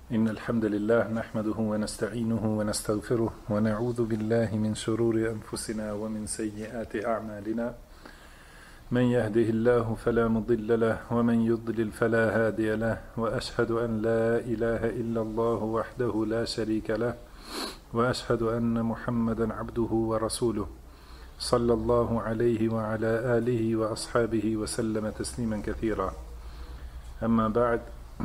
إن الحمد لله نحمده ونستعينه ونستغفره ونعوذ بالله من شرور أنفسنا ومن سيئات أعمالنا من يهده الله فلا مضل له ومن يضلل فلا هادي له وأشهد أن لا إله إلا الله وحده لا شريك له وأشهد أن محمدا عبده ورسوله صلى الله عليه وعلى آله وأصحابه وسلم تسليما كثيرا أما بعد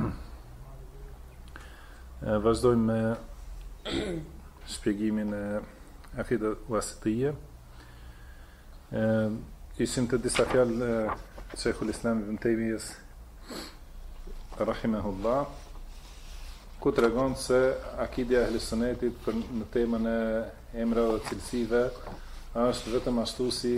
vazhdojmë me shpjegimin e akidet wasitije. Ishin të disa fjalë Sheikhul Islam Ibn Taymiyes rahimahullah, ku tregon se akidja e Ahlus Sunnetit në temën e emrave dhe cilësive është vetëm ashtu si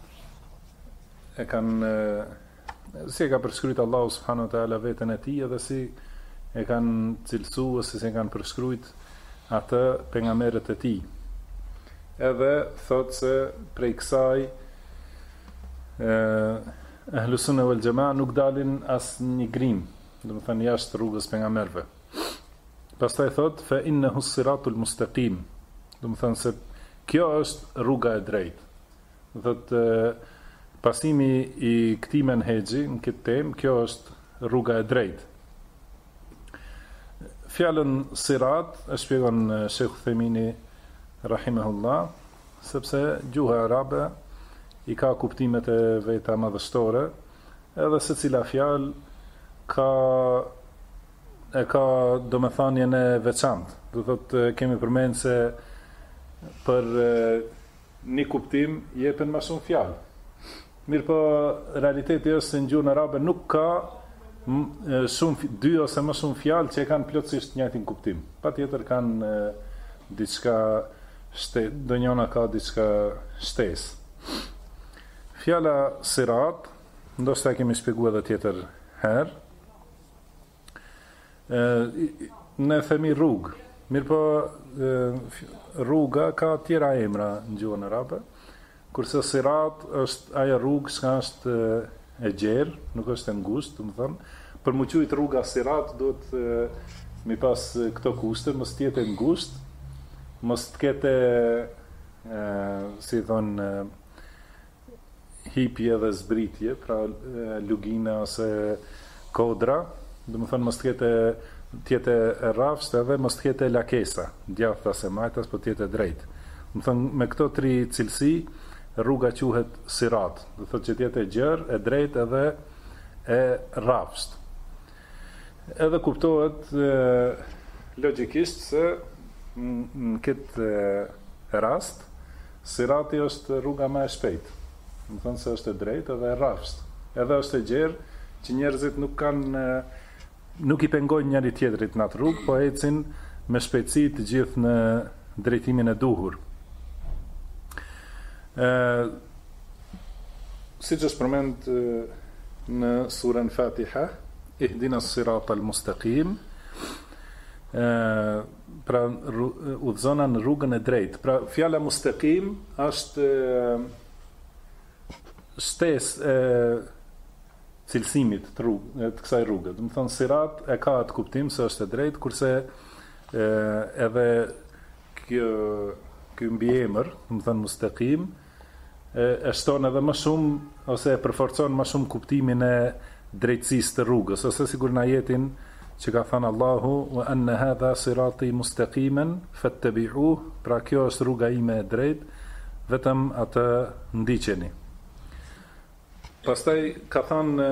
e ka përshkruajtur Allahu subhanahu wa taala veten e tij dhe si e kanë cilësu ose se kanë përshkrujt atë pejgamberët e tij. Edhe thot se prej kësaj Ahlus Sunna wal Jamaa nuk dalin as një grim, domethënë jashtë rrugës pejgamberëve. Pastaj thot fa innahu as-siratul mustaqim, domethënë se kjo është rruga e drejtë. Thot pasimi i këtij menhexhi në këtë temë, kjo është rruga e drejtë. Fjalën sirat e shpjegon Sheikh Uthemini rahimahullah, sepse gjuha arabe i ka kuptimet e veta madhështore, edhe se cila fjalë ka domethënien e veçantë. Do thotë kemi përmendur se për një kuptim jepen më shumë fjalë. Mirëpo realiteti është se në gjuhën arabe nuk ka shumë dy ose më shumë fjalë që kanë plotësisht njëjtin kuptim. Patjetër kanë diçka donjona ka diçka shtesë. Fjala sirat, ndoshta kemi shpjeguar edhe tjetër herë. Ne themi rrugë. Mirëpo rruga ka tjera emra në gjuhën arabe, kurse sirat është ajo rrugë që është e gjerë, nuk është e ngushtë, domethënë, për mu quajtur rruga sirat duhet mi pas këto kushte, mos të jetë e ngushtë, mos të ketë si thon hipje dhe zbritje, pra lugina ose kodra, domethënë mos të jetë e rrafsht edhe mos të ketë lakesa, djathta se majtas, po të jetë drejtë. Domethënë me këto tri cilësi rruga quhet sirat, do thotë që të jetë e gjerë, e drejtë edhe e rrafsht. Edhe kuptohet logjikisht se në këtë rast sirati është rruga më e shpejtë. Do thonë se është e drejtë edhe e rrafsht. Edhe është e gjerë që njerëzit nuk i pengojnë njëri tjetrit në atë rrugë, po ecin me shpejtësi të gjithë në drejtimin e duhur. Si që është përmend në surën Fatiha, ihdina as-sirata al-mustaqim, pra udhëzona në rrugën e drejtë. Pra fjala mustaqim është shtesë e cilësimit të kësaj rruge. Do të thonë sirat e ka atë kuptim se është e drejtë, kurse edhe ky mbiemër, do të thonë mustaqim, e shton edhe më shumë ose e përforcon më shumë kuptimin e drejtësisë të rrugës, ose sigur në ajetin që ka thënë Allahu wa anna hadha sirati mustaqiman fattabi'uhu, pra kjo është rruga ime e drejtë, vetëm atë ndiqeni. Pastaj ka thënë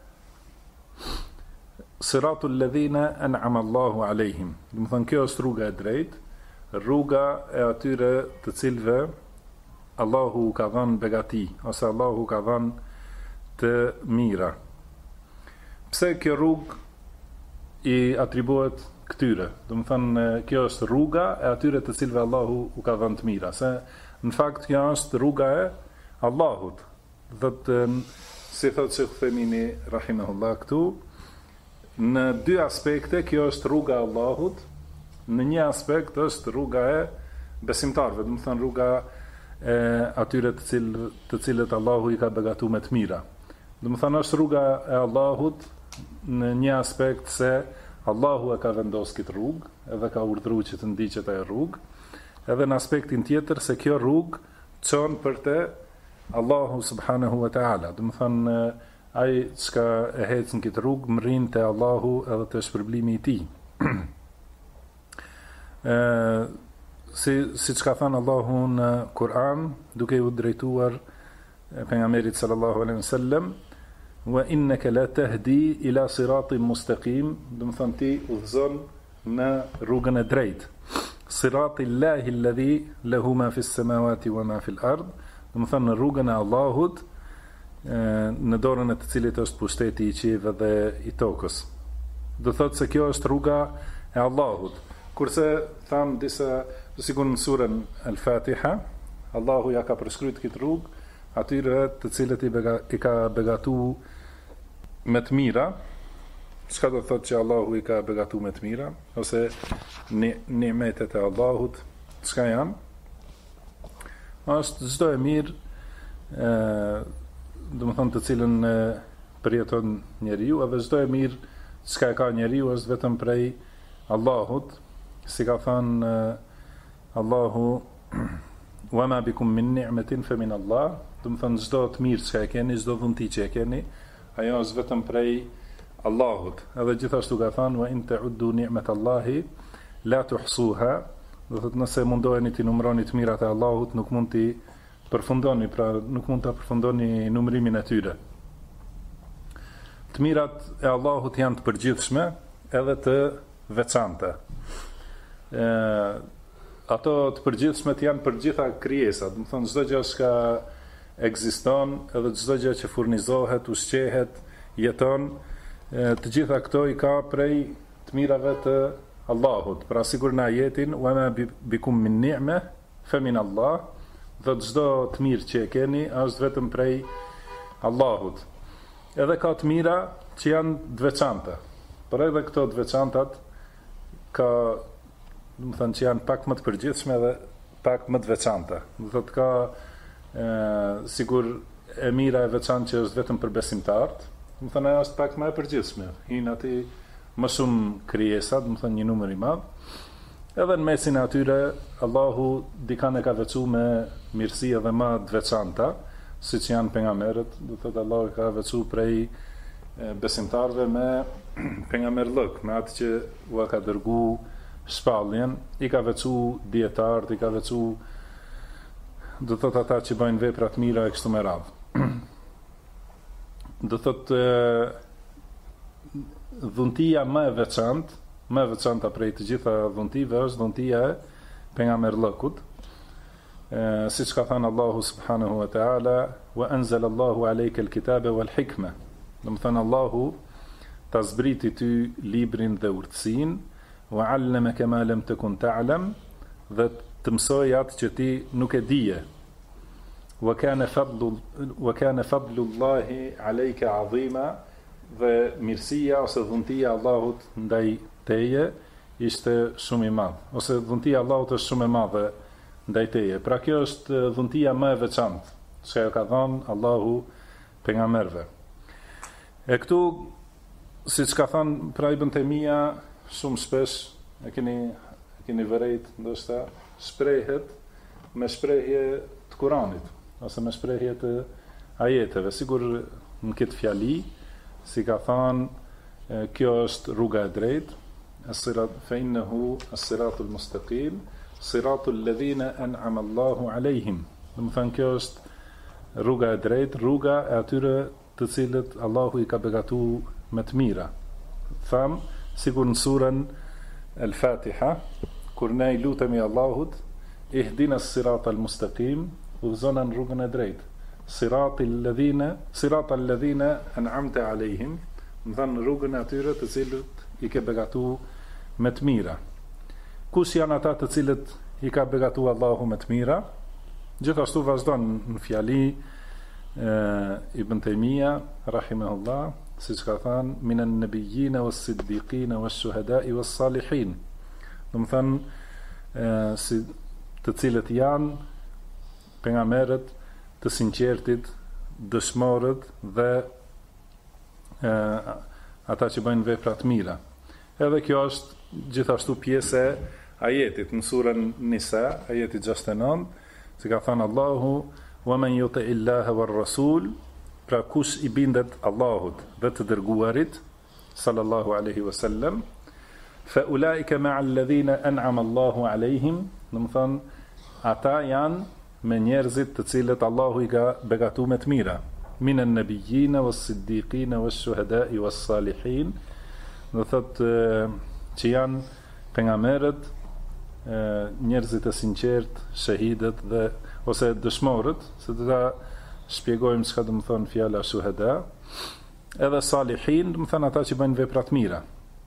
siratul ladhina an'ama Allahu alehim, do të thonë kjo është rruga e drejtë, rruga e atyre të cilëve Allahu ka dhënë begati, ose Allahu ka dhënë të mira. Pse kjo rrugë i atribuohet këtyre? Do të thënë kjo është rruga e atyre të cilëve Allahu u ka dhënë të mira, se në fakt kjo është rruga e Allahut. Si thotë Sheikh Uthemini rahimahullah këtu, në dy aspekte kjo është rruga e Allahut, në një aspekt është rruga e besimtarëve, do të thënë rruga e atyre të cilët Allahu i ka begatuar me të mira. Do të thënë është rruga e Allahut në një aspekt se Allahu e ka vendosur këtë rrugë, edhe ka urdhëruar që të ndiqet ajo rrugë, edhe në aspektin tjetër se kjo rrugë çon për te Allahu subhanahu wa taala. Do të thonë ai çka e hec në këtë rrugë mrin te Allahu edhe te shpërblimi i tij. Siç ka thënë Allahu në Kur'an, duke u drejtuar pejgamberit sallallahu alaihi wasallam, wa innaka la tahdi ila siratin mustaqim, do të thonë ti udhëzon në rrugën e drejtë. Sirati llahi alladhi lahu ma fi s-samawati wa ma fi al-ard, do të thonë në rrugën e Allahut, në dorën e të cilit është pushteti i qiellit dhe i tokës. Do thotë se kjo është rruga e Allahut. Kurse tham disa, sikur në surën Al-Fatiha, Allahu ja ka përshkruajtur këtë rrugë atyre të cilët i ka begatu me të mira. Çka do thotë që Allahu i ka begatu me të mira, ose nimetet e Allahut, çka janë? Është çdo e mirë, do të thonë të cilën përjeton njeriu, edhe çdo e mirë çka e ka njeriu është vetëm prej Allahut, si ka thënë Allahu wa ma bikum min ni'matin fa min Allah, do të thonë çdo të mirë që e keni, çdo dhunti që e keni, ajo është vetëm prej Allahut. Edhe gjithashtu ka thënë wa in ta'uddu ni'matallahi la tuhsuha, do thotë nëse mundoheni të numëroni të mirat e Allahut, nuk mund t'i përfundoni, pra nuk mund ta përfundoni numërimin e tyre. Të mirat e Allahut janë të përgjithshme edhe të veçanta. Ato të përgjithshmet janë për gjitha krijesat, do të thonë çdo gjë që ekziston, edhe çdo gjë që furnizohet, ushqehet, jeton, të gjitha këto i ka prej të mirave të Allahut. Pra sikur në ajetin wa ma bikum min ni'me fa min Allah, dhe çdo të mirë që e keni është vetëm prej Allahut. Edhe ka të mira që janë të veçanta, por edhe këto të veçantat ka, do të thënë që janë pak më të përgjithshme dhe pak më të veçanta. Do thotë ka sigur e mira e veçantë që është vetëm për besimtarët, do të thënë ajo është pak më e përgjithshme. Hinë aty më shumë krijesa, do të thënë një numër i madh. Edhe në mesin e atyre Allahu dikan e ka veçuar me mirësi edhe më të veçanta, siç janë pejgamberët, do thotë Allahu ka veçuar prej besimtarëve me pejgamberllëk, me atë që u ka dërguar shpalljen, i ka veçu dietarët, i ka veçu, do thot ata që bëjnë vepra të mira e kështu me radhë. Do thot dhuntia më e veçanta prej të gjitha dhuntive është dhuntia e pejgamberllëkut. Siç ka thënë Allahu subhanahu wa taala, wa anzala Allahu alayka al-kitaba wal-hikma. Do të thënë Allahu ta zbriti ty librin dhe urtësinë, wa 'allamaka ma lam takun ta'lam, dhe të mësoj atë që ti nuk e dije. Wa kana fadlu Allahi 'alayka 'azima, dhe mirësia ose dhuntia e Allahut ndaj teje ishte shumë i madh, ose dhuntia e Allahut është shumë e madhe ndaj teje. Pra kjo është dhuntia më e veçantë që ka dhënë Allahu pejgamberëve. E këtu, siç ka thënë pra Ibn Taymija, shumë shpesh e keni vërejt, ndoshta shprehet me shprehje të Kuranit ose me shprehje të ajeteve, sigur në këtë fjali, si ka thënë kjo është rruga e drejtë, as-sirat fa innahu as-siratul mustaqim, siratul ladhina an'ama Allahu alejhim. Do të thënë kjo është rruga e drejtë, rruga e atyre të cilët Allahu i ka begatuar me të mira. Tham sigur në surën Al-Fatiha, kur ne i lutemi Allahut, ihdina as-siratal mustaqim, udhëzona në rrugën e drejtë. Siratal ladhina an'amta alejhim, do të thënë rrugën e atyre të cilët i ke begatuar me të mira. Kush janë ata të cilët i ka begatuar Allahu me të mira? Gjithashtu vazhdon në fjali Ibn Taymija rahimahullah, siç ka thënë minan nabiyyin was-siddiqin wash-shuhada'i was-salihin. Do të thënë si të cilët janë pejgamberët, të sinqertit, dëshmorët dhe ata që bëjnë vepra të mira. Edhe kjo është gjithashtu pjesë e ajetit në surën Nisa, ajeti 69, se ka thënë Allahu: "Wa man yuti illaha war rasul", pra kush i bindet Allahut dhe të dërguarit sallallahu alaihi wasallam, fa ulaika ma'a alladhina an'ama Allahu alaihim, do të thonë ata janë me njerëzit të cilët Allahu i ka begatuar me të mira, minan nabiyyin was-siddiqin wash-shuhada'i was-salihin, do thotë që janë pejgamberët, njerëzit e sinqert, shahidët dhe ose dëshmorët, se do ta shpjegojmë çka do të thonë fjala shuhada, edhe salihin, do të thonë ata që bëjnë vepra të mira.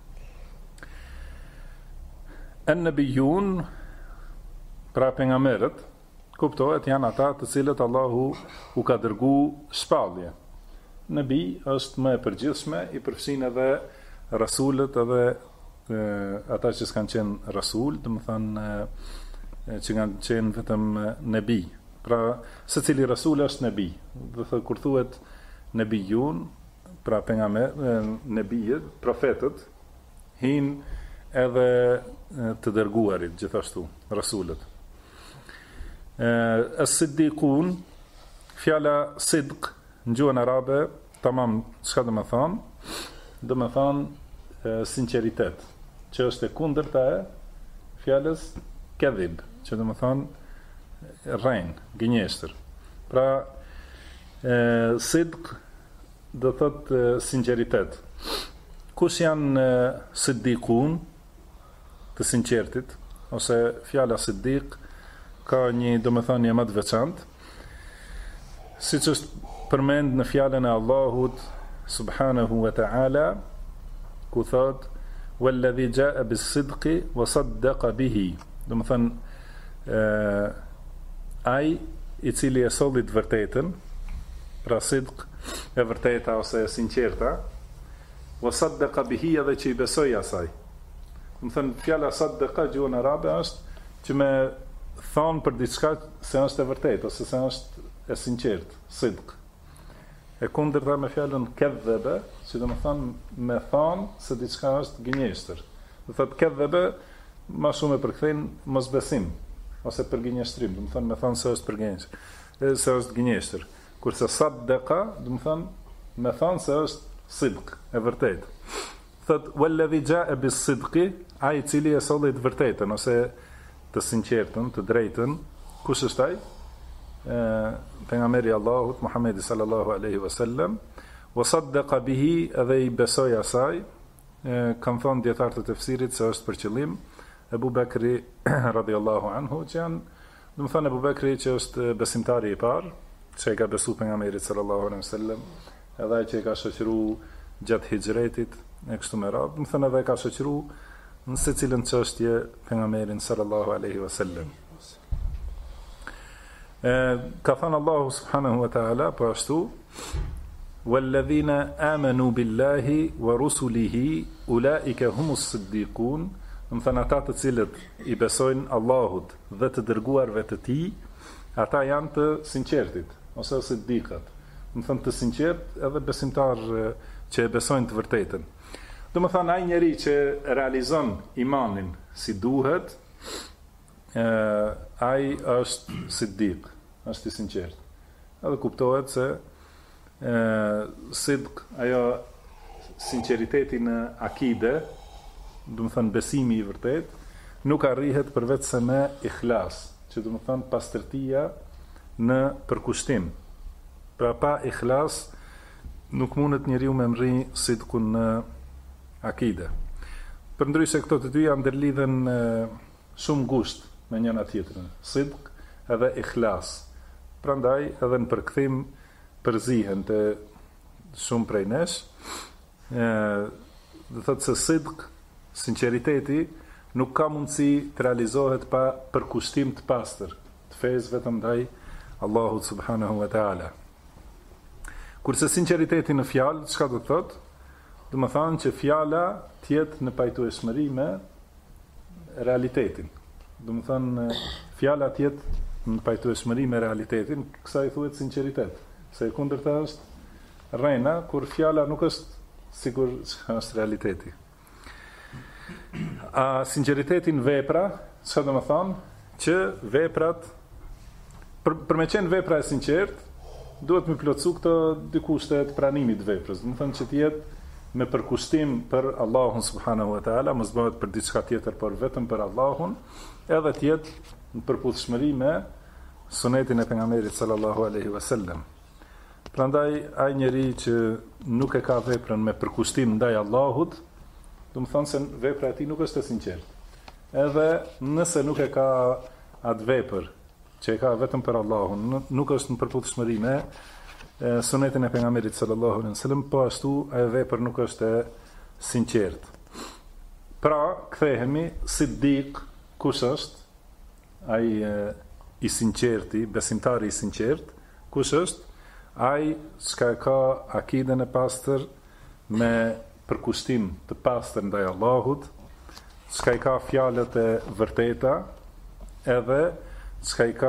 An-nabiyun, pra pejgamberët, kuptohet janë ata të cilët Allahu u ka dërgu shpallje. Nabi është më e përgjithshme, i përfshin edhe rasulët edhe ata që s'kanë qenë rasul, do të thonë që kanë qenë vetëm nabi. Pra secili rasul është nabi. Do të thotë kur thuhet nabiyun, pra pejgamber, nebijët, profetët, hin edhe të dërguarit gjithashtu, rasulët. As-siddiqun, fjala sidq në gjuhën arabe, tamam, çka do të thonë? Do të thonë sinqeritet, që është e kundërta e fjalës kadhib, që do të thonë rrein, gënjeshtër. Pra sidq do thotë sinqeritet. Kush janë siddiqun, të sinqertit, ose fjala siddiq ka një domethënie më të veçantë, siç është përmend në fjalën e Allahut subhanahu wa ta'ala, ku thot walladhi jaa bis-sidqi wa saddaqa bihi, domethënë ai i cili e solli të vërtetën, pra sidq e vërteta ose e sinqerta, wa saddaqa bihi, edhe që i besoi asaj. Domethënë fjala saddaqa gjuhën arabe është që me thonë për diçka se është e vërtetë ose se është e sinqertë, sidq. E kundërta me fjalën kadhaba, që do të thonë me thonë se diçka është gënjeshtër. Do thotë kadhaba më shumë e përkthejnë mosbesim ose për gënjeshtrim, do të thonë me thonë se është për gënjeshtër, se është gënjeshtër. Kurse saddaqa, do të thonë me thonë se është sidq, e vërtetë. Thot walladhi jaa bis-sidqi, ai i cili e solli të vërtetën ose të sinqertën, të drejtën, kush është ai? Pejgamberi Allahut Muhamedi sallallahu alaihi wasallam, wa saddaqa bihi, edhe i besoi asaj. Kanë thënë dietarët e tefsirit se është për qëllim Ebu Bekri radhiyallahu anhu, që janë, do të thonë Ebu Bekri që është besimtari i parë, që e ka besu pejgamberit sallallahu alaihi wasallam, edhe ai që e ka shoqëruar gjatë hijretit e kështu me radhë, do të thonë edhe ka shoqëruar në secilën çështje pejgamberin sallallahu alaihi wasallam. Ka thënë Allahu subhanahu wa ta'ala po ashtu: "Walladhina amanu billahi wa rusulihi ulaika humus siddiqun", do të thonë ata të cilët i besojnë Allahut dhe të dërguarve të tij, ata janë të sinqertit ose siddiqat. Do të thonë të sinqert edhe besimtar që e besojnë të vërtetën. Do më thënë, ai njeri që realizon imanin si duhet, ai është siddiq, është i sinqert. Edhe kuptohet se sidq, ajo sinqeriteti në akide, do më thënë besimi i vërtet, nuk arrihet përveç se me ikhlas, që do më thënë pastërtia në përkushtim. Pra pa ikhlas, nuk mundet njeriu me mri sidqun në akide. Përndryshe këto të dy janë ndërlidhen shumë ngusht me njëna tjetrën, sidq edhe ikhlas. Prandaj edhe në përkthim përzihen të shumë prej nesh. Do thotë se sidq, sinqeriteti, nuk ka mundësi të realizohet pa përkushtim të pastër, të fesë vetëm ndaj Allahut subhanahu wa ta'ala. Kurse sinqeriteti në fjalë, çka do të thotë? Do të thonë që fjala tjetë në pajtueshmëri me realitetin. Do të thonë fjala tjetë në pajtueshmëri me realitetin, kësaj thuhet sinqeritet. Se e kundërta është rrena, kur fjala nuk është sigur çka është realiteti. A sinqeriteti në vepra, çfarë do të thonë? Që veprat për me qenë vepra e sinqert, duhet me plotësu këto dy kushte të pranimit të veprës. Do të thonë që të jetë me përkushtim për Allahun subhanahu wa taala, mos bëhet për diçka tjetër, por vetëm për Allahun, edhe të jetë në përputhshmëri me sunetin e pejgamberit sallallahu alaihi wasallam. Prandaj ai njeri që nuk e ka veprën me përkushtim ndaj Allahut, do të thonë se vepra e tij nuk është e sinqertë. Edhe nëse nuk e ka atë vepër që e ka vetëm për Allahun, nuk është në përputhshmëri me sunetin e pejgamberit sallallahu alaihi wasallam, po ashtu ajo vepër nuk është e sinqertë. Pra, kthehemi siddiq, kush është? Ai i sinqerti, besimtari i sinqert, kush është? Ai që ka akiden e pastër me përkushtim të pastër ndaj Allahut, që ka fjalët e vërteta, edhe që ka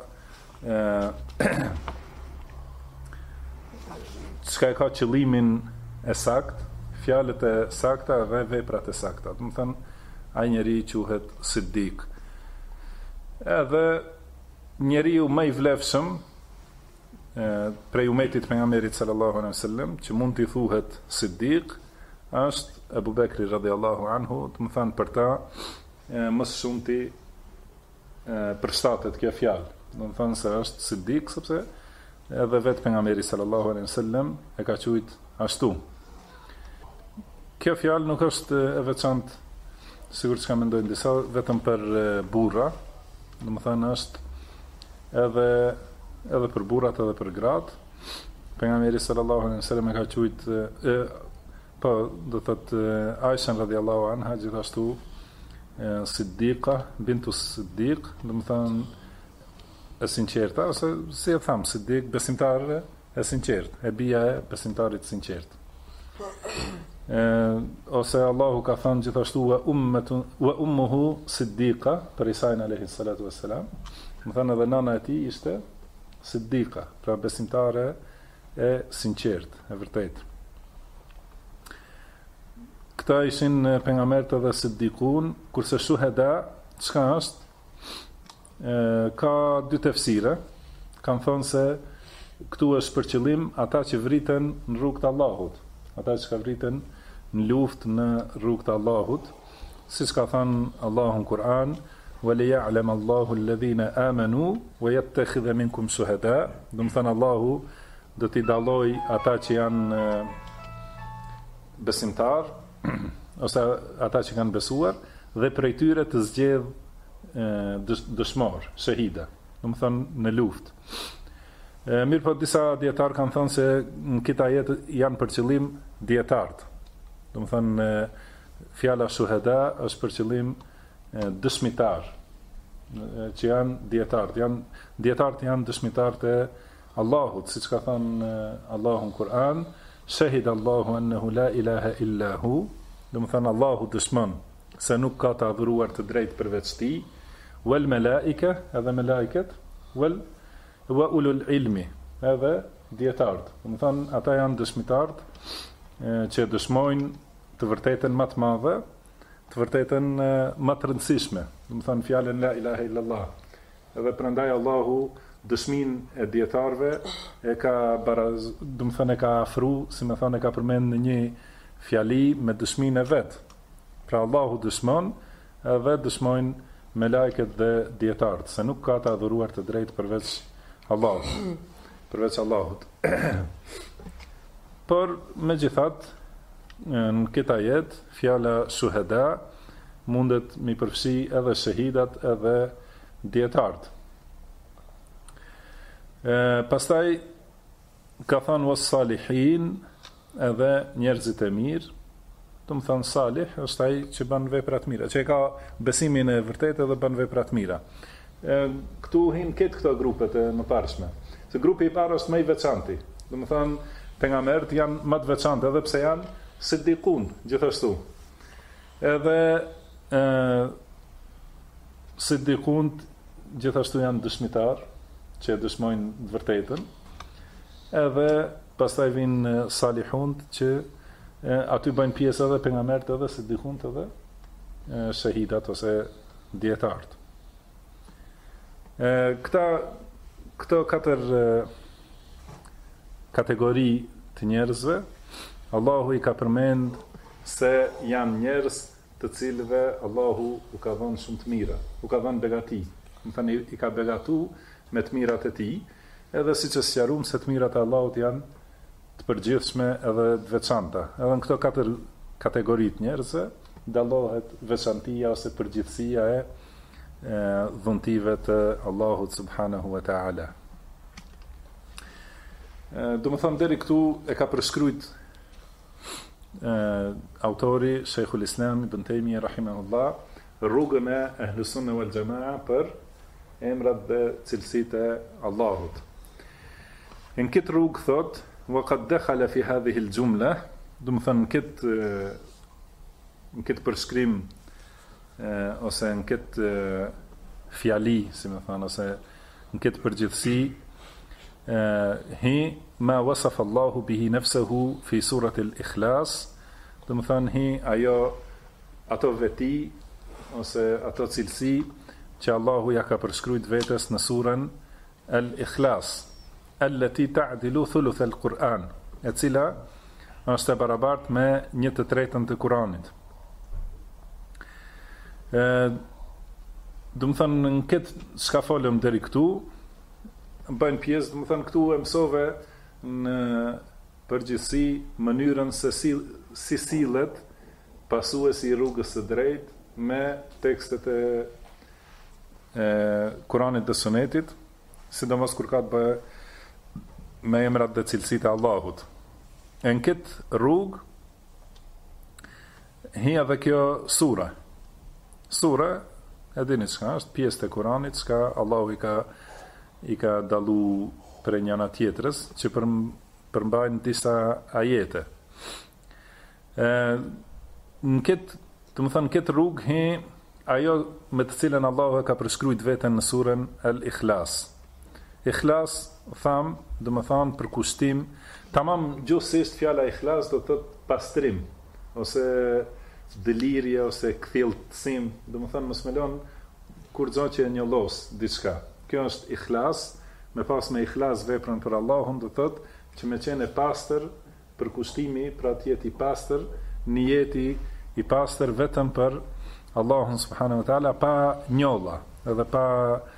që ka qëllimin e sakt, fjalët e sakta dhe veprat e sakta. Do të thënë, ai njeri quhet siddiq. Edhe njeriu më i vlefshëm prej umetit pejgamberit sallallahu alaihi wasallam, që mund t'i thuhet siddiq, është Abu Bekri radhiyallahu anhu. Do të thënë, për ta më shumti përshtatet kjo fjalë. Do të thonë se është siddiq, sepse edhe vetë pejgamberi sallallahu alaihi wasallam e ka thujt ashtu. Kjo fjalë nuk është e veçantë, sigur që ka mendojnë disa, vetëm për burra. Do të thonë është edhe për burrat edhe për gratë. Pejgamberi sallallahu alaihi wasallam e ka thujt po do thotë Aisha radhiyallahu anha gjithashtu Siddiqa, bintu Siddiq, do të thonë e sinqerta, ose si e tham, Siddiq, besimtare e sinqert, e bia e besimtarit sinqert. Ose Allahu ka thënë gjithashtu wa ummuhu Siddiqa, për Isain alayhi salatu wassalam, do të thonë edhe nana e tij ishte Siddiqa, pra besimtare e sinqert, e vërtet. Këta ishin pejgamberët dhe siddiqun, kurse shuhada, çka është? Ka dy tefsire. Kanë thonë se këtu është për qëllim ata që vriten në rrugt të Allahut, ata që ka vriten në luftë në rrugt të Allahut, siç ka thënë Allahu në Kur'an, وَلِيَعْلَمَ اللَّهُ الَّذِينَ آمَنُوا وَيَتَّخِذَ مِنكُمْ شُهَدَاءَ. Do të thënë Allahu do t'i dalloj ata që janë besimtar, ose ata që kanë besuar, dhe prej tyre të zgjedh dëshmor, shahida, do të thonë në luftë. Mirë, po disa dietar kanë thënë se në këtë ajet janë për qëllim dietarët. Do të thonë fjala shuhada është për qëllim dëshmitar, që janë dietarët. Dietarët janë dëshmitarët e Allahut, siç ka thënë Allahu në Kur'an, shahida Allahu annahu la ilaha illa hu. Do të thënë Allahu dëshmon se nuk ka të adhuruar të drejtë përveç tij, wal malaika, edhe melaiket, wa ulul ilmi, edhe dietarët. Do të thënë ata janë dëshmitarët që dëshmojnë të vërtetën më të madhe, të vërtetën më të rëndësishme. Do të thënë fjalën la ilaha illallah. Edhe prandaj Allahu dëshmin e dietarëve e ka do të thënë e ka afru, si më thonë, e ka përmend në një fjali me dëshminë e vet. Pra Allahu dëshmon, edhe dëshmojnë melajket dhe dietarët, se nuk ka të adhuruar të drejtë përveç Allahut, përveç Allahut. Por megjithatë, në këtë ajet, fjala shuhada mundet mi përfshi edhe shahidat edhe dietarët. Pastaj ka thënë was salihin, edhe njerëzit e mirë. Do të thënë salih është ai që bën vepra të mira, që ka besimin e vërtetë edhe bën vepra të mira. Këtu hin këto grupet e mëparshme. Se grupi i parë është më i veçantë. Do të thënë pejgamberët janë më të veçantë, edhe pse janë siddiqun gjithashtu. Edhe siddiqun gjithashtu janë dëshmitar, që dëshmojnë të vërtetën. Edhe pastaj vinë salihunt që aty bëjnë pjesë edhe pejgamberët edhe siddiqunt edhe shahidat ose dietarët. Këto katër kategori të njerëzve, Allahu i ka përmend se janë njerëz të cilëve Allahu u ka dhënë shumë të mira, u ka dhënë begati. Do të thënë i ka begatu me të mirat e tij, edhe siç e sqaruam se të mirat e Allahut janë të përgjithshme edhe të veçanta. Edhe në këto katër kategoritë njerëzve dallohet veçantia ose përgjithësia e dhuntive të Allahut subhanahu wa ta'ala. Do më thënë deri këtu e ka përshkruajt autori Sheikhul Islam Ibn Taymiyyah rahimahullah rrugën e Ahlus Sunne wal Jamaa për emrat dhe cilësitë e Allahut. Në këtë rrugë thot وقد دخل في هذه الجملة, do më thënë në këtë përshkrim ose në këtë fjali, si më thënë, ose në këtë përgjithësi, hi ma wasaf Allahu bihi nafsuhu fi surat al-Ikhlas, do më thënë hi ato veti ose ato cilësi që Allahu ja ka përshkruajt vetes në surën al-Ikhlas, allati ta'dilu thuluth al-Quran, e cila është e barabartë me 1/3 të Kuranit. Do më thënë në këtë çka folëm deri këtu, bëjnë pjesë, do më thënë këtu e mësove në përgjithësi mënyrën se si sillet pasuesi i rrugës së drejtë me tekstet e Kuranit dhe Sunetit, sidomos kur ka të bëjë me emrat dhe cilësitë e Allahut. E në këtë rrugë hi edhe kjo sura. Sura, e dini çka është, pjesë të Kuranit, çka Allahu i ka dallu për njëna tjetrës, që përmbajnë disa ajete. Në këtë, të më thënë, këtë rrugë hi ajo me të cilën Allahu ka përshkruajt veten në surën Al-Ikhlas. Ikhlas, tham, do më thanë për kushtim, tamam gjithsesi fjala ikhlas do të thotë pastrim, ose delirje, ose kthjellësim, do më thanë mos më lën kur gjo që e njollos diçka. Kjo është ikhlas, me pas me ikhlas veprën për Allahun, do të thotë që me qenë e pastër për kushtimi, pra të jetë i pastër, nijeti i pastër vetëm për Allahun subhanahu wa taala, pa njolla, edhe pa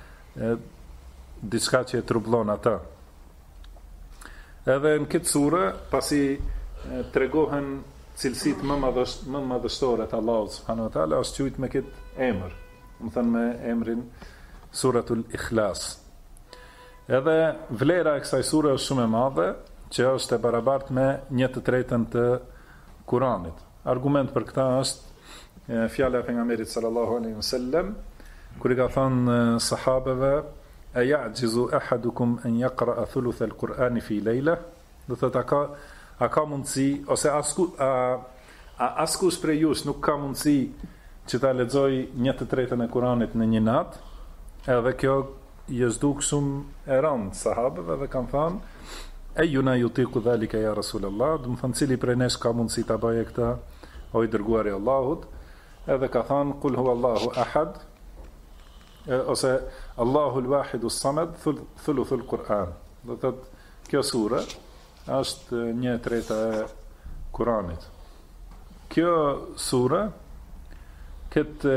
diçka që e trublon ata. Edhe në këtë surë, pasi tregohen cilësitë më madhështore të Allahut subhanahu wa taala, është quajtur me këtë emër, do të thënë me emrin Suratul Ikhlas. Edhe vlera e kësaj sure është shumë e madhe, që është e barabartë me 1/3 të Kuranit. Argument për këtë është fjala e pejgamberit sallallahu alaihi wasallam, kur i ka thënë sahabeve a ya'jizu ahadukum an yaqra'a thuluth al-Qur'ani fi layla, do të thotë a ka mundësi ose askush prej jush nuk ka mundësi që ta lexoj 1/3 e Kuranit në një natë. Edhe kjo i zduk shumë e rëndë sahabëve dhe kanë thënë ejuna yutiqu dhalika ya Rasulullah, do të thonë cili prej nesh ka mundësi ta bëjë këtë, o i dërguari i Allahut. Edhe ka thënë qul huwallahu ahad, ose Allahu al-Wahid as-Samad thuluth al-Quran. Do të thotë kjo sure është 1/3 e Kuranit. Kjo sure këtë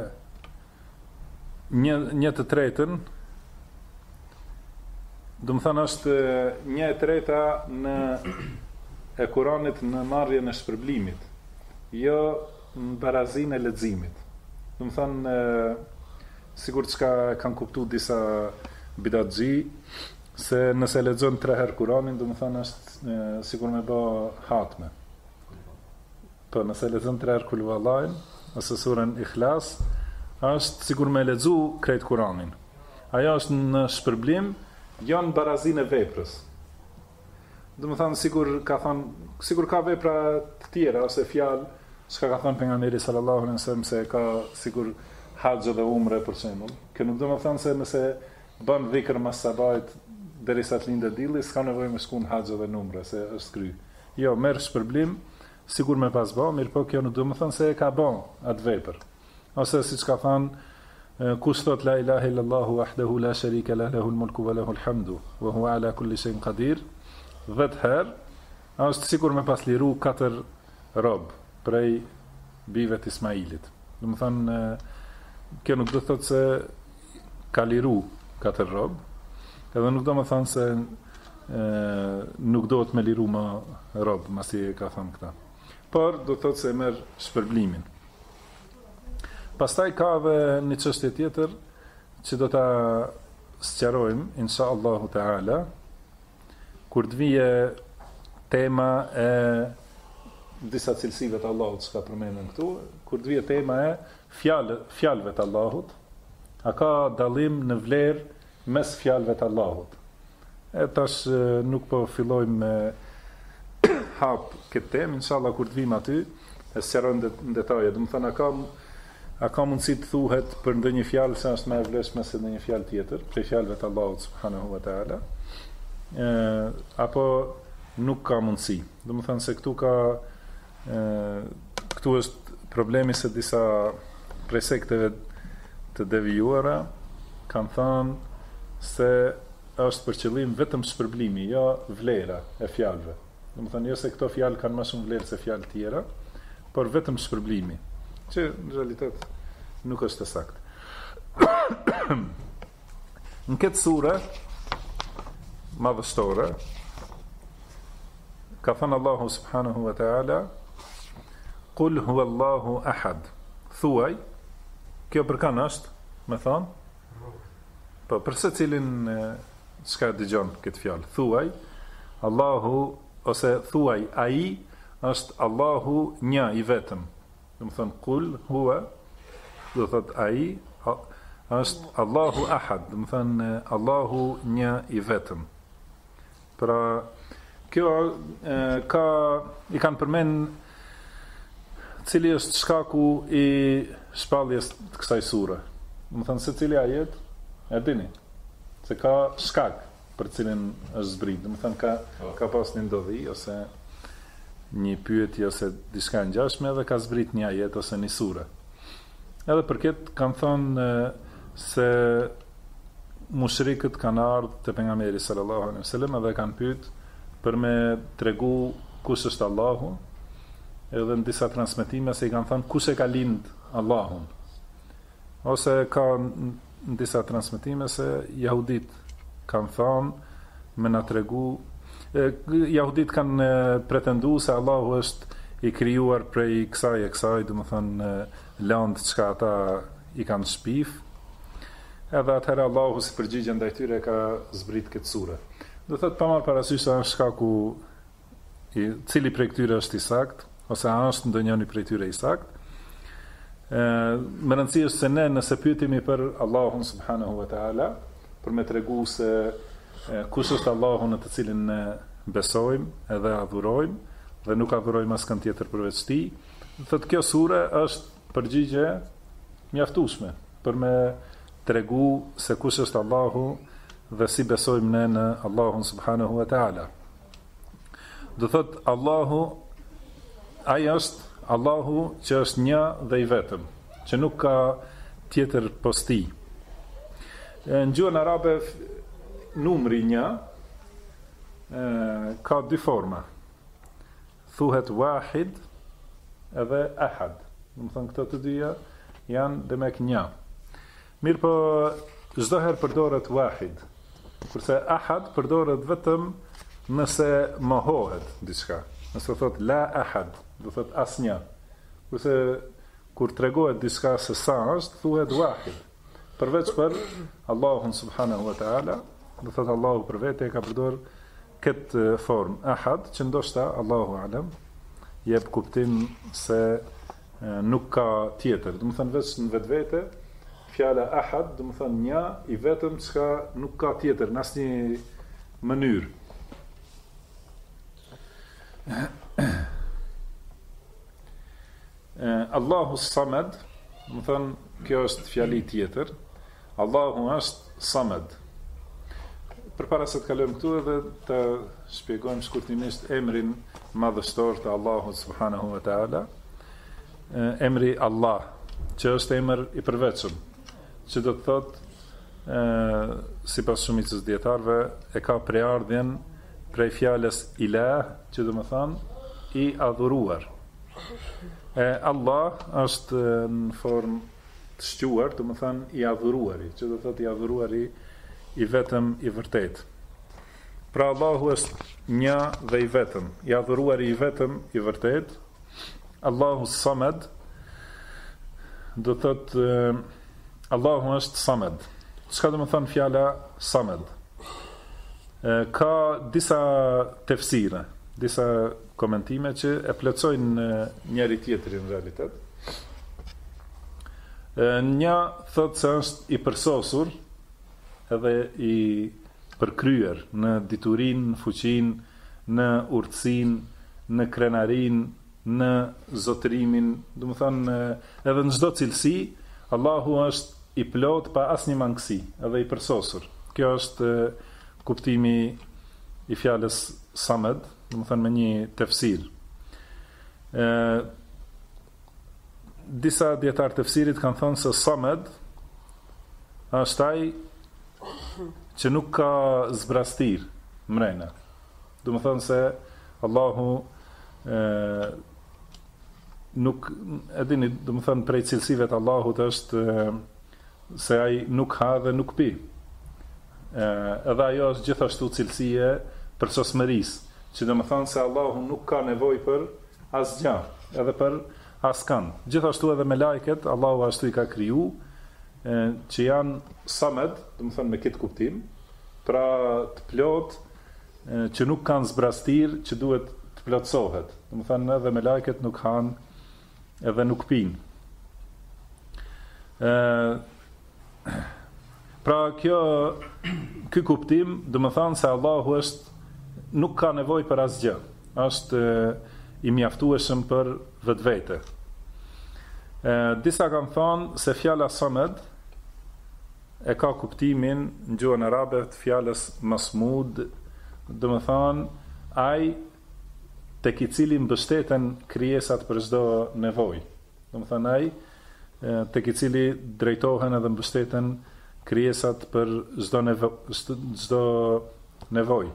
1/3 do të thënë është 1/3 në e Kuranit në marrjen e shpërblimit, jo në barazinë e leximit. Do të thënë sigur çka kanë kuptuar disa bidatxhi se nëse lexon 3 herë Kuranin, do të thënë është sigur me bë hatme. Po nëse lexon 3 herë Kul Huwallahin ose surën Ikhlas, është sigur me lexu krejt Kuranin. Ajo është në shpërblim, jo në barazinë e veprës. Do të thënë sigur ka vepra të tjera ose fjalë, çka ka thënë pejgamberi sallallahu alaihi wasallam se ka sigur haxh dhe umre për shembull. Kjo nuk do të thënë se nëse bën dhikr mas sabahit derisa të lindë dilli, s'ka nevojë me shkuën haxh dhe në umre se është kry. Jo, merr shpërblim, sigur me pas bë, mirë po kjo nuk do të thënë se e ka bën atë vepër. ose siç ka thënë kush thot la ilaha illallah wahdahu la sharika lah lahul mulku wa lahul hamdu wa huwa ala kulli shay'in qadir 10 herë, është sikur me pas liru 4 rob prej bijve të Ismailit. Do të thënë kjo nuk do të thotë se ka liru 4 rob, edhe nuk do të thonë se nuk do të me liru më rob, masi e ka thënë këta. Por do të thotë se merr shpërblimin. Pastaj ka edhe një çështje tjetër që do ta sqarojmë insha Allahu Teala kur të vije tema e disa cilësive të Allahut që ka përmendën këtu, kur të vije tema e fjalëve të Allahut, a ka dallim në vlerë mes fjalëve të Allahut. E tash nuk po fillojmë me hap këtë temë, inshallah kur të vim aty e sqarojmë në detaje. Do të thënë a ka mundësi të thuhet për ndonjë fjalë se është më e vlefshme se ndonjë fjalë tjetër, prej fjalëve të Allahut subhanahu wa taala. Apo nuk ka mundësi. Do të thënë se këtu është problemi se disa prej sekteve të devijuara kanë thënë se është për qëllim vetëm shpërblimi, jo vlera e fjalëve. Do të thënë jo se këto fjalë kanë më shumë vlerë se fjalë tjera, por vetëm shpërblimi, që në realitet nuk është e saktë. Në këtë sure madhështore ka thënë Allahu subhanahu wa taala Qul huwa Allahu ahad. Thuaj, kjo për kanë është, me thonë, po për se cilin çka dëgjon këtë fjalë. Thuaj, Allahu, ose thuaj, ai është Allahu një i vetëm. Do të thonë Qul huwa, do thotë ai është Allahu ahad, do të thonë Allahu një i vetëm. Pra kjo i kanë përmend cili është shkaku i shpalljes të kësaj sure. Do të thënë se cili ajet e dini se ka shkak për cilin është zbrit. Do të thënë ka pas një ndodhi ose një pyetje ose diçka ngjashme dhe ka zbrit një ajet ose një sure. Edhe për këtë kanë thonë se mushrikët kanë ardhur te pejgamberi sallallahu alaihi wasallam dhe kanë pyet për me tregu kush është Allahu, edhe në disa transmetime se i kanë thënë kush e ka lind Allahun. Ose ka në disa transmetime se jahudit kanë thënë me na tregu, jahudit kanë pretendu se Allahu është i krijuar prej kësaj e kësaj, domethënë land çka ata i kanë shpif. Edhe atëherë Allahu si përgjigje ndaj tyre ka zbrit këtë sure. Do thotë pa marrë parasysh se është shkaku cili prej këtyre është i saktë, ose a është ndonjëri prej tyre i saktë. Më rëndësi është se ne nëse pyetemi për Allahun subhanahu wa taala, për me tregu se kush është Allahu në të cilin ne besojmë edhe adhurojmë dhe nuk adhurojmë askën tjetër përveç tij, thotë kjo sure është përgjigje mjaftueshme për me tregu se kush është Allahu dhe si besojmë ne në Allahun subhanahu wa taala. Do thotë Allahu, ai është Allahu që është një dhe i vetëm, që nuk ka tjetër posti. Në gjuhën arabe numri një ka dy forma. Thuhet wahid edhe ahad. Do të thënë këto të dyja janë demek një. Mirë po çdo herë përdoret wahid, kurse ahad përdoret vetëm nëse mohohet diçka. Nëse thot la ahad, do thot asnjë. Kurse kur tregohet diçka se sa është, thuhet wahid. Përveç për Allahun subhanahu wa taala, do thot Allahu për vete ka përdor këtë formë ahad, që ndoshta Allahu alem jep kuptim se nuk ka tjetër. Do të thënë veç në vetvete fjala ahad, do të thënë një i vetëm që nuk ka tjetër në asnjë mënyrë. Allahu Samad, më thënë kjo është fjali tjetër. Allahu është Samad. Përpara se të kalojmë këtu edhe të shpjegojmë shkurtimisht emrin madhështor të Allahut subhanahu wa taala. Emri Allah që është emër i përveçëm, që do të thotë sipas shumicës dietarëve e ka preardhjen prej fjalës ilah, që do të thonë i adhuruar. Allah është në formë të shquar, do të thonë i adhuruari, që do të thotë i adhuruari i vetëm i vërtet. Pra Allahu është një dhe i vetëm, i adhuruari i vetëm i vërtet. Allahu Samad, do të thotë Allahu është Samad. Çka do të thonë fjala Samad? Ka disa tefsire, disa komentime që e plotësojnë njëri tjetrin në realitet. Një thotë se është i përsosur edhe i përkryer në diturinë, në fuqinë, në urtësinë, në krenarinë, në zotërimin, do të thonë edhe në çdo cilësi, Allahu është i plot pa asnjë mangësi, edhe i përsosur. Kjo është kuptimi i fjalës Samad, do të thonë me një tefsir. Disa dietar tefsirit kanë thënë se Samad është ai që nuk ka zbrastir mrena. Do të thonë se Allahu nuk e dini, do të thonë prej cilësive të Allahut është se ai nuk ha dhe nuk pi. Edhe ajo është gjithashtu cilësie për sosmërisë, që do të thonë se Allahu nuk ka nevojë për asgjë, edhe për askan. Gjithashtu edhe me lajket, Allahu ashtu i ka kriju, që janë Samad, do të thonë me këtë kuptim, pra të plot, që nuk kanë zbrastir, që duhet të plotësohet. Do të thonë edhe me lajket nuk han edhe nuk pinë. Pra ky kuptim do të thonë se Allahu nuk ka nevojë për asgjë, është i mjaftueshëm për vetvete. Disa kanë thënë se fjala Samad e ka kuptimin në gjuhën arabe të fjalës masmud, do të thonë ai tek i cili mbështeten krijesat për çdo nevojë. Do të thonë ai tek i cili drejtohen edhe mbështeten krijesat për çdo nevojë.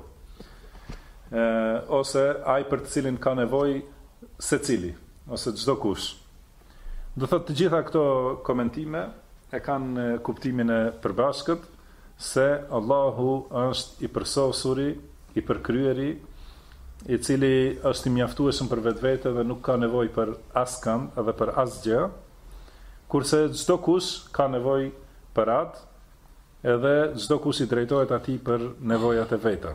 Ose ai për të cilin ka nevojë secili, ose çdo kush. Do thotë të gjitha këto komentime e kanë kuptimin e përbashkët se Allahu është i përsosuri, i përkryeri, i cili është i mjaftueshëm për vetvete dhe nuk ka nevojë për askan edhe për asgjë, kurse çdo kush ka nevojë për atë, edhe çdo kush i drejtohet atij për nevojat e veta.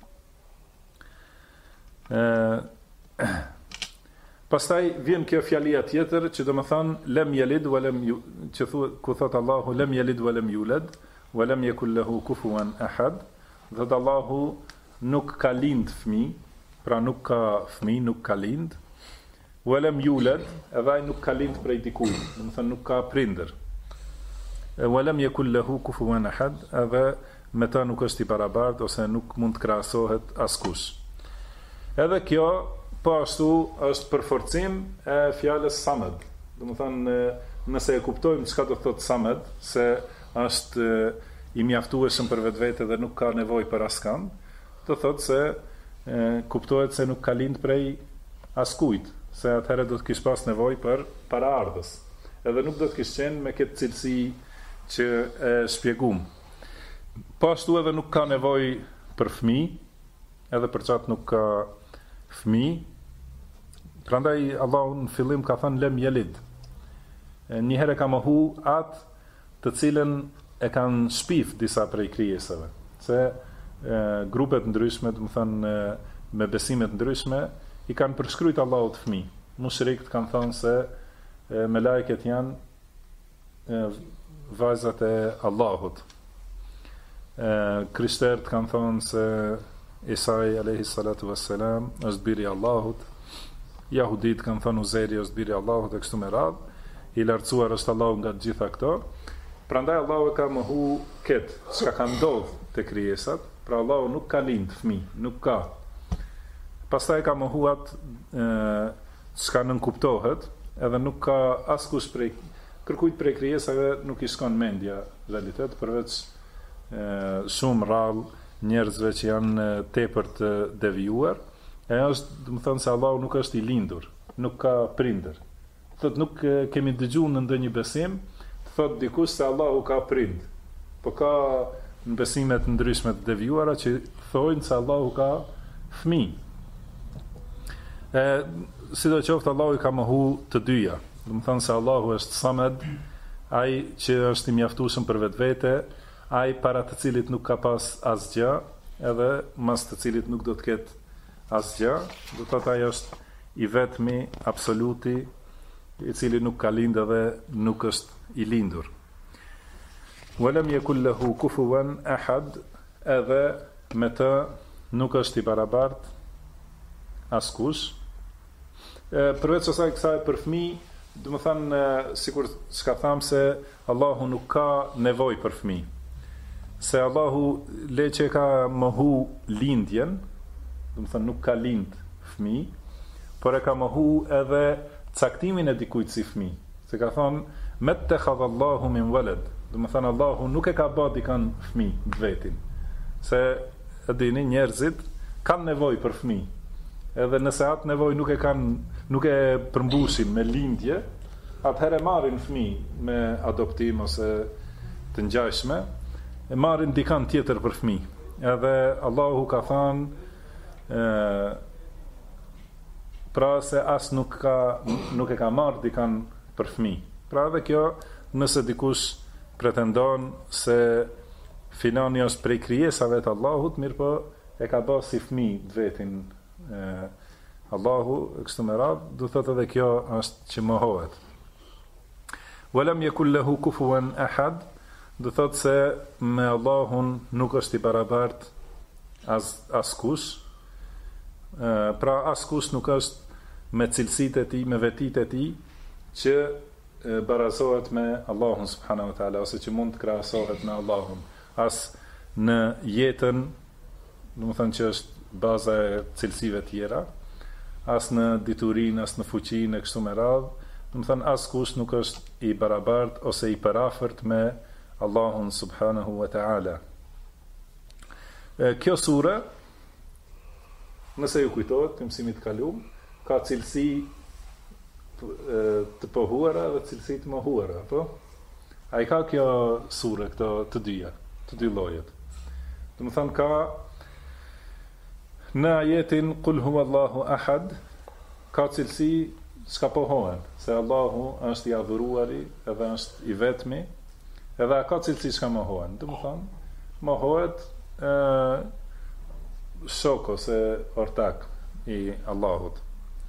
Pastaj vjen kjo fjalia tjetër që do të thonë lem yalid wa lam që ku thot Allahu lem yalid wa lam yulad wa lam yakul lahu kufuwan ahad. Do të Allahu nuk ka lind fëmijë, pra nuk ka fëmijë, nuk ka lind. Wa lam yulad, edhe ai nuk ka lind prej dikujt, do të thonë nuk ka prindër. Wa lam yakul lahu kufuwan ahad, edhe me ta nuk është i barabartë ose nuk mund të krahasohet askush. Edhe kjo po ashtu është përforcim e fjalës Samad. Do të thonë nëse e kuptojmë çka do thotë Samad, se është i mjaftueshëm për vetvete dhe nuk ka nevojë për askand, do thotë se kuptohet se nuk ka lind prej askujt, se atëherë do të kish pas nevojë për paraardhës. Edhe nuk do të kish qenë me këtë cilësi që e shpjegum. Po ashtu edhe nuk ka nevojë për fëmijë, edhe për çat nuk ka fëmijë. Prandaj Allahu në fillim ka thënë lem yalid. Një herë ka mohu atë të cilën e kanë shpif disa prej krijesave. Se grupet ndryshme, do të thënë me besime të ndryshme, i kanë përshkruajtur Allahut fëmijë. Mushrikët kanë thënë se me lajket janë vajzat e Allahut. Krishterët kanë thënë se Isai alayhi salatu wassalam është biri i Allahut. Jahudit kanë thënë Uzeri është biri i Allahut e kështu me radhë. I lartësuar është Allahu nga të gjitha këto. Prandaj Allahu e ka mohu këtë çka ka ndodhur te krijesat. Pra Allahu nuk ka lind fëmijë, nuk ka. Pastaj ka mohu atë çka nën kuptohet, edhe nuk ka askush prej kërkujt prej krijesave nuk i shkon mendja realitet, përveç shumë rrallë njerëzve që janë tepër të devijuar. E është, do të thonë se Allahu nuk është i lindur, nuk ka prindër. Thot nuk kemi dëgjuar në ndonjë besim, thot dikush se Allahu ka prind. Po ka në besimet ndryshme të devijuara që thojnë se Allahu ka fëmijë. Sidoqoftë Allahu i ka mohu të dyja. Do të thonë se Allahu është Samed, ai që është i mjaftueshëm për vetvete, ai para të cilit nuk ka pas asgjë, edhe mas të cilit nuk do të ketë asgjë, do të thotë ai është i vetmi, absoluti, i cili nuk ka lindë dhe nuk është i lindur. Walam yakul lahu kufuwan ahad, edhe me të nuk është i barabartë askush. Përveç asaj kësaj për fëmijë, do të thënë sikur çka tham se Allahu nuk ka nevojë për fëmijë. Se Allahu le që ka mohu lindjen, do të thënë nuk ka lind fëmijë, por e ka mohu edhe caktimin e dikujt si fëmijë. Se ka thonë mettakhadha Allahu min walad, do të thënë Allahu nuk e ka bë dikan fëmijë vetin. Se e dini njerëzit kanë nevojë për fëmijë. Edhe nëse atë nevojë nuk e përmbushin me lindje, atëherë marrin fëmijë me adoptim ose të ngjashme, e marrin dikan tjetër për fëmijë. Edhe Allahu ka thënë pra se as nuk e ka marrë dikan për fëmijë. Pra edhe kjo, nëse dikush pretendon se filani është prej krijesave të Allahut, mirë po e ka bërë si fëmijë vetin Allahu, kështu me radhë, do thotë edhe kjo është që mohohet. Walam yakul lahu kufuwan ahad, do thotë se me Allahun nuk është i barabartë askush. Pra askush nuk është me cilësitë e tij, me vetitë e tij që barazohet me Allahun subhanahu wa taala, ose që mund të krahasohet me Allahun. As në jetën, do të thonë që është baza e cilësive tjera, as në diturinë, as në fuqinë e kështu me radhë, do të thënë askush nuk është i barabartë ose i përafërt me Allahun subhanahu wa taala. Kjo sure, nëse ju kujtohet, të mësimit kaluam, ka cilësi të pohuara dhe cilësi të mohuara, po? A i ka kjo sure, këto të dyja, të dy llojet. Do të thënë ka në ajetin Qul huwa Allahu ahad, ka cilësi s'ka pohohen, se Allahu është i adhuruari, edhe është i vetmi, edhe ka cilësi s'ka mohohen. Do të thonë, mohohet shok ose ortak i Allahut.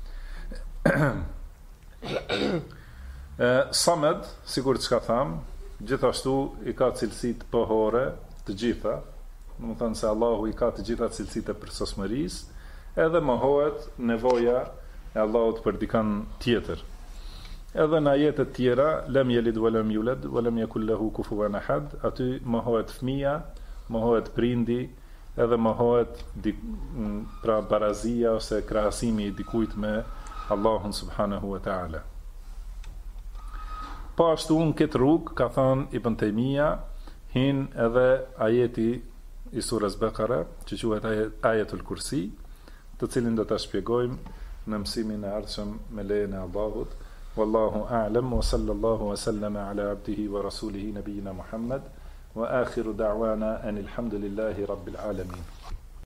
Samed, sikur çka tham, gjithashtu i ka cilësit pohore të gjitha. Do të thonë se Allahu i ka të gjitha cilësitë e përsosmërisë, edhe mohohet nevoja e Allahut për dikan tjetër. Edhe në ajete të tjera, lam yalid wa lam yulad wa lam yakul lahu kufuwan ahad, aty mohohet fëmia, mohohet prindi, edhe mohohet pra barazia ose krahasimi i dikujt me Allahun subhanahu wa taala. Po ashtu në këtë rrugë, ka thënë Ibn Taymija, hin edhe ajeti i surës Bekare, që quhet Ajetul Kursi, të cilin do ta shpjegojmë në mësimin e ardhshëm me lejen e Allahut. Wallahu a'lam, wa sallallahu wa sallama ala abdihi wa rasulihi nabiyina Muhammad, wa akhiru da'wana anil hamdulillahi rabbil alamin.